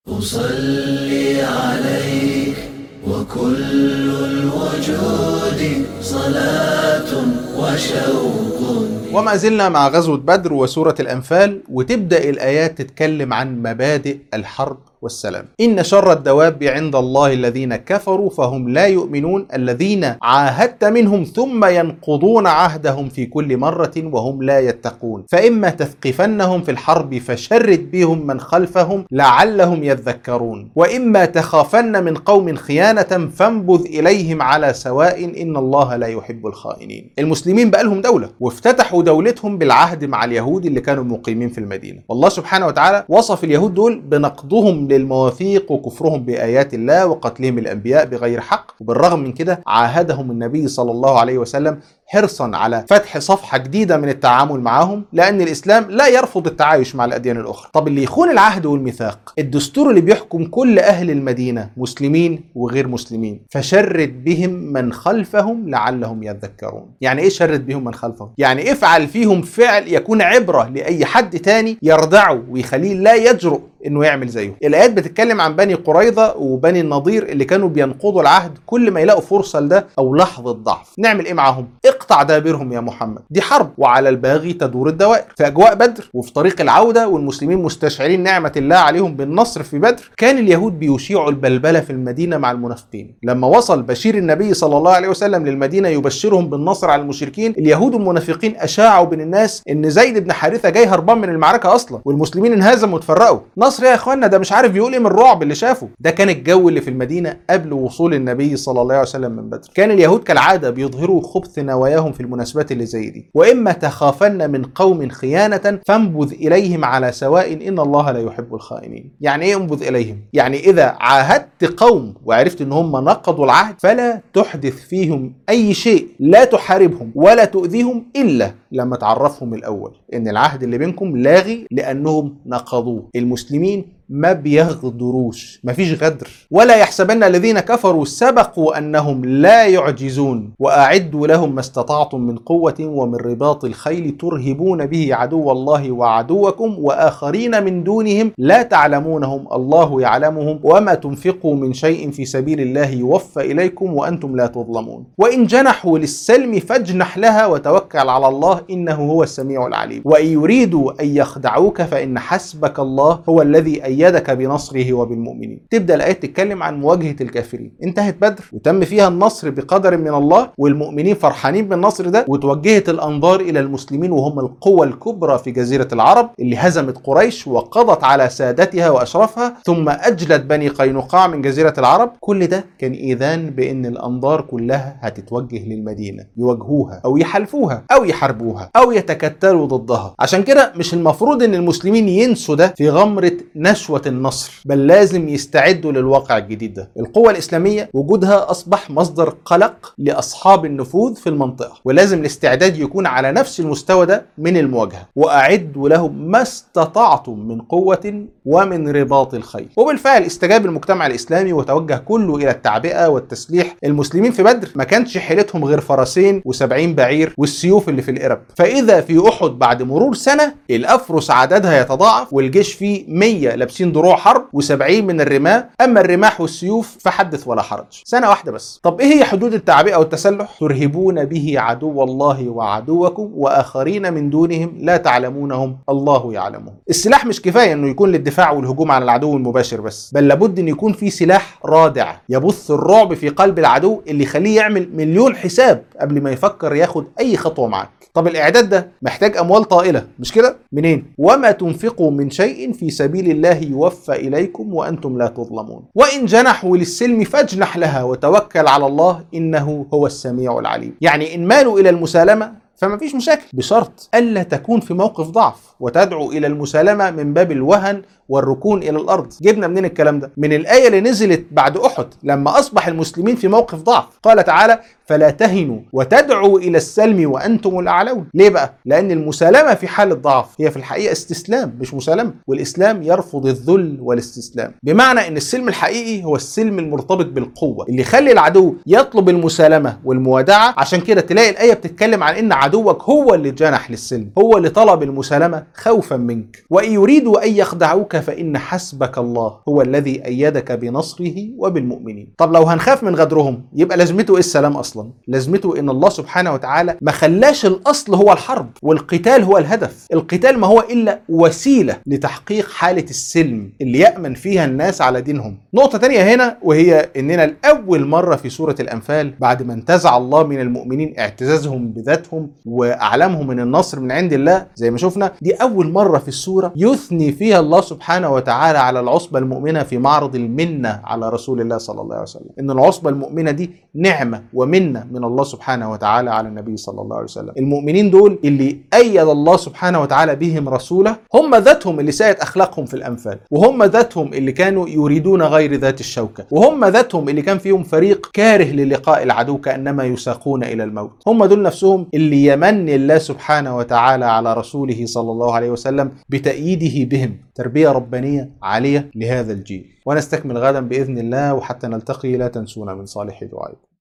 أصلي عليك وكل الوجود صلاة وشوق. وما زلنا مع غزوة بدر وسورة الأنفال، وتبدأ الآيات تتكلم عن مبادئ الحرب والسلام. إن شر الدواب عند الله الذين كفروا فهم لا يؤمنون الذين عاهدت منهم ثم ينقضون عهدهم في كل مرة وهم لا يتقون فإما تثقفنهم في الحرب فشرد بهم من خلفهم لعلهم يذكرون وإما تخافن من قوم خيانة فانبذ إليهم على سواء إن الله لا يحب الخائنين. المسلمين بقى لهم دولة وافتتحوا دولتهم بالعهد مع اليهود اللي كانوا مقيمين في المدينة، والله سبحانه وتعالى وصف اليهود دول بنقضهم للمواثيق وكفرهم بآيات الله وقتلهم الأنبياء بغير حق، وبالرغم من كده عاهدهم النبي صلى الله عليه وسلم حرصا على فتح صفحة جديدة من التعامل معهم، لأن الإسلام لا يرفض التعايش مع الأديان الأخرى. طب اللي يخون العهد والميثاق، الدستور اللي بيحكم كل أهل المدينة مسلمين وغير مسلمين، فشرد بهم من خلفهم لعلهم يذكرون. يعني إيه شرد بهم من خلفهم؟ يعني افعل فيهم فعل يكون عبرة لأي حد تاني يردعه ويخليه لا يجرؤ انه يعمل زيه. الايات بتتكلم عن بني قريظة وبني النضير اللي كانوا بينقضوا العهد كل ما يلاقوا فرصة لده او لحظة ضعف. نعمل ايه معاهم؟ اقطع دابرهم يا محمد، دي حرب وعلى الباغي تدور الدوائر. في اجواء بدر وفي طريق العودة والمسلمين مستشعرين نعمة الله عليهم بالنصر في بدر، كان اليهود بيشيعوا البلبلة في المدينة مع المنافقين. لما وصل بشير النبي صلى الله عليه وسلم للمدينة يبشرهم بالنصر على المشركين، اليهود والمنافقين اشاعوا بين الناس ان زيد بن حارثة جاي هربان من المعركة اصلا، والمسلمين انهزموا واتفرقوا. نصر يا اخوانا، ده مش عارف بيقول ايه من الرعب اللي شافه. ده كان الجو اللي في المدينة قبل وصول النبي صلى الله عليه وسلم من بدر. كان اليهود كالعادة بيظهروا خبث نواياهم في المناسبات اللي زي دي. واما تخافن من قوم خيانة فانبذ اليهم على سواء ان الله لا يحب الخائنين. يعني ايه انبذ اليهم؟ يعني اذا عاهدت قوم وعرفت ان هم نقضوا العهد فلا تحدث فيهم اي شيء، لا تحاربهم ولا تؤذيهم الا لما تعرفهم الاول ان العهد اللي بينكم لاغي لانهم نقضوه. المسلمين ما بيغدروش، مفيش غدر. ولا يحسبن الذين كفروا سبقوا أنهم لا يعجزون وأعدوا لهم ما استطعتم من قوة ومن رباط الخيل ترهبون به عدو الله وعدوكم وآخرين من دونهم لا تعلمونهم الله يعلمهم وما تنفقوا من شيء في سبيل الله يوفى إليكم وأنتم لا تظلمون وإن جنحوا للسلم فاجنح لها وتوكل على الله إنه هو السميع العليم وإن يريدوا أن يخدعوك فإن حسبك الله هو الذي يدك بنصره وبالمؤمنين. تبدأ الآيات تتكلم عن مواجهة الكافرين. انتهت بدر وتم فيها النصر بقدر من الله والمؤمنين فرحانين بالنصر ده، وتوجهت الأنظار إلى المسلمين وهم القوة الكبرى في جزيرة العرب اللي هزمت قريش وقضت على سادتها وأشرافها ثم أجلت بني قينقاع من جزيرة العرب. كل ده كان إذان بأن الأنظار كلها هتتوجه للمدينة، يواجهوها أو يحالفوها أو يحاربوها أو يتكتلوا ضدها. عشان كده مش المفروض أن المسلمين ينسوا ده في غمرة نشوة النصر، بل لازم يستعدوا للواقع الجديد ده. القوة الإسلامية وجودها أصبح مصدر قلق لأصحاب النفوذ في المنطقة، ولازم الاستعداد يكون على نفس المستوى ده من المواجهة. وأعدوا لهم ما استطعتم من قوة ومن رباط الخيل. وبالفعل استجاب المجتمع الإسلامي وتوجه كله إلى التعبئة والتسليح. المسلمين في بدر ما كانش حيلتهم غير فرسين و70 بعير والسيوف اللي في الإرب، فإذا في أحد بعد مرور سنة الأفرس عددها يتضاعف والجيش فيه 100 لابسين دروع حرب و70 من الرماة، أما الرماح والسيوف فحدث ولا حرج. سنة واحدة بس. طب إيه هي حدود التعبئة والتسلح؟ ترهبون به عدو الله وعدوكم وآخرين من دونهم لا تعلمونهم الله يعلمهم. السلاح مش كفاية إنه يكون للدفاع والهجوم على العدو المباشر بس، بل لابد إن يكون في سلاح رادع يبث الرعب في قلب العدو اللي يخليه يعمل مليون حساب قبل ما يفكر ياخد أي خطوة معاك. طب الإعداد ده محتاج أموال طائلة، مش كده؟ منين؟ وما تنفقوا من شيء في سبيل الله يوفى إليكم وأنتم لا تظلمون وإن جنحوا للسلم فاجنح لها وتوكل على الله إنه هو السميع العليم. يعني إن مالوا إلى المسالمة فما فيش مشاكل، بشرط ألا تكون في موقف ضعف وتدعو إلى المسالمة من باب الوهن والركون إلى الأرض. جبنا منين الكلام ده؟ من الآية اللي نزلت بعد أحد لما أصبح المسلمين في موقف ضعف. قال تعالى فلا تهنوا وتدعوا إلى السلم وأنتم الأعلون. ليه بقى؟ لأن المسالمة في حال الضعف هي في الحقيقة استسلام مش مسالمة، والإسلام يرفض الذل والاستسلام، بمعنى أن السلم الحقيقي هو السلم المرتبط بالقوة اللي يخلي العدو يطلب المسالمة والموادعة. عشان كده تلاقي الآية بتتكلم عن أن عدوك هو اللي جنح للسلم، هو اللي طلب المسالمة خوفا منك. وإن يريدوا أن يخدعوك فإن حسبك الله هو الذي أيدك بنصره وبالمؤمنين. طب لو هنخاف من غدرهم يبقى لازمته إيه السلام أصلا؟ لازمته إن الله سبحانه وتعالى ما خلاش الأصل هو الحرب والقتال هو الهدف. القتال ما هو إلا وسيلة لتحقيق حالة السلم اللي يأمن فيها الناس على دينهم. نقطة تانية هنا وهي إننا لأول مرة في سورة الأنفال بعد ما انتزع الله من المؤمنين اعتزازهم بذاتهم وأعلمهم من النصر من عند الله زي ما شفنا، دي أول مرة في السورة يثني فيها الله سبحانه وتعالى على العصبة المؤمنة في معرض المنة على رسول الله صلى الله عليه وسلم. إن العصبة المؤمنة دي نعمة ومنة من الله سبحانه وتعالى على النبي صلى الله عليه وسلم. المؤمنين دول اللي أيد الله سبحانه وتعالى بهم رسوله هم ذاتهم اللي ساءت أخلاقهم في الأنفال، وهم ذاتهم اللي كانوا يريدون غير ذات الشوكة، وهم ذاتهم اللي كان فيهم فريق كاره للقاء العدو كأنما يساقون إلى الموت. هم دول نفسهم اللي يمن الله سبحانه وتعالى على رسوله صلى الله عليه وسلم بتأييده بهم تربية ربانية عالية لهذا الجيل. ونستكمل غدا بإذن الله، وحتى نلتقي لا تنسونا من صالح دعائكم.